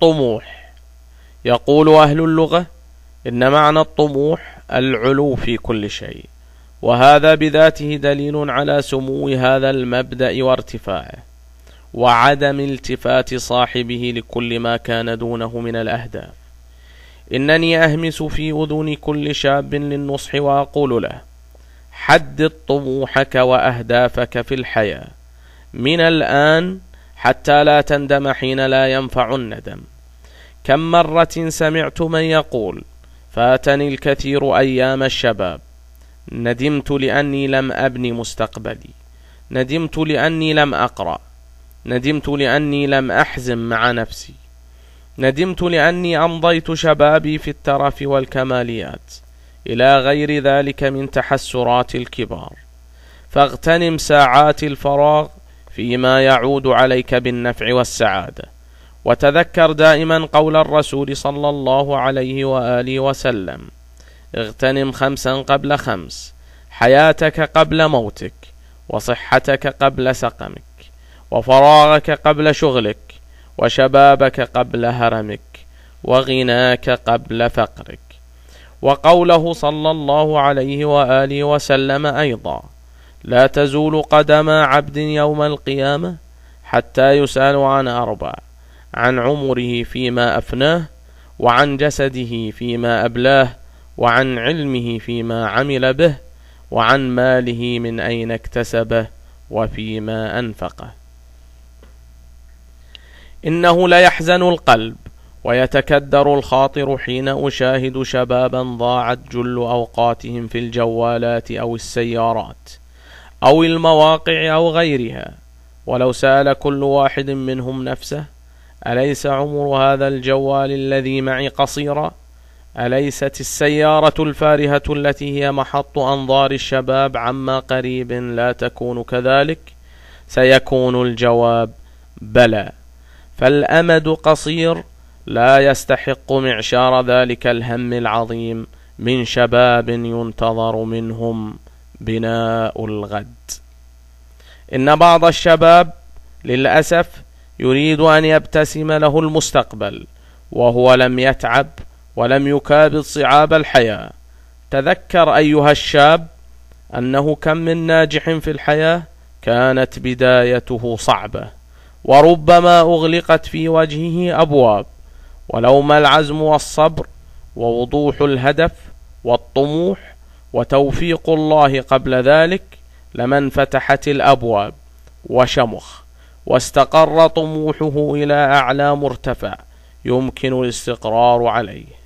الطموح. يقول أهل اللغة: إن معنى الطموح العلو في كل شيء، وهذا بذاته دليل على سمو هذا المبدأ وارتفاعه، وعدم التفات صاحبه لكل ما كان دونه من الأهداف. إنني أهمس في أذن كل شاب للنصح وأقول له: حدد طموحك وأهدافك في الحياة من الآن حتى لا تندم حين لا ينفع الندم. كم مرة سمعت من يقول: فاتني الكثير أيام الشباب، ندمت لأني لم أبني مستقبلي، ندمت لأني لم أقرأ، ندمت لأني لم أحزم مع نفسي، ندمت لأني أمضيت شبابي في الترف والكماليات، إلى غير ذلك من تحسرات الكبار. فاغتنم ساعات الفراغ فيما يعود عليك بالنفع والسعادة، وتذكر دائما قول الرسول صلى الله عليه وآله وسلم: اغتنم 5 قبل 5، حياتك قبل موتك، وصحتك قبل سقمك، وفراغك قبل شغلك، وشبابك قبل هرمك، وغناك قبل فقرك. وقوله صلى الله عليه وآله وسلم أيضا: لا تزول قدم عبد يوم القيامة حتى يسأل عن 4: عن عمره فيما أفناه، وعن جسده فيما أبلاه، وعن علمه فيما عمل به، وعن ماله من أين اكتسبه، وفيما أنفقه. إنه ليحزن القلب ويتكدر الخاطر حين أشاهد شبابا ضاعت جل أوقاتهم في الجوالات أو السيارات أو المواقع أو غيرها. ولو سأل كل واحد منهم نفسه: أليس عمر هذا الجوال الذي معي قصيرا؟ أليست السيارة الفارهة التي هي محط أنظار الشباب عما قريب لا تكون كذلك؟ سيكون الجواب: بلى. فالأمد قصير لا يستحق معشار ذلك الهم العظيم من شباب ينتظر منهم بناء الغد. إن بعض الشباب للأسف يريد أن يبتسم له المستقبل وهو لم يتعب ولم يكابد صعاب الحياة. تذكر أيها الشاب أنه كم من ناجح في الحياة كانت بدايته صعبة، وربما أغلقت في وجهه أبواب، ولوما العزم والصبر ووضوح الهدف والطموح وتوفيق الله قبل ذلك لما انفتحت الأبواب وشمخ واستقر طموحه إلى أعلى مرتفع يمكن الاستقرار عليه.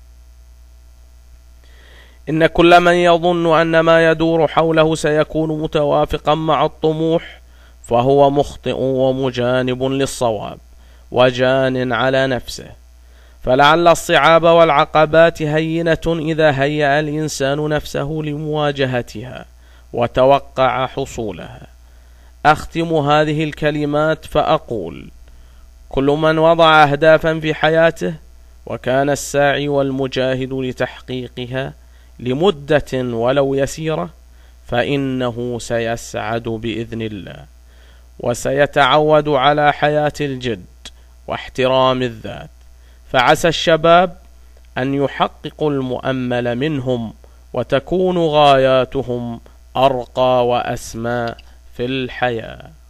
إن كل من يظن أن ما يدور حوله سيكون متوافقا مع الطموح فهو مخطئ ومجانب للصواب وجان على نفسه. فلعل الصعاب والعقبات هينة إذا هيأ الإنسان نفسه لمواجهتها وتوقع حصولها. أختم هذه الكلمات فأقول: كل من وضع أهدافا في حياته وكان الساعي والمجاهد لتحقيقها لمدة ولو يسيرة فإنه سيسعد بإذن الله، وسيتعود على حياة الجد واحترام الذات. فعسى الشباب أن يحققوا المؤمل منهم وتكون غاياتهم أرقى وأسمى في الحياة.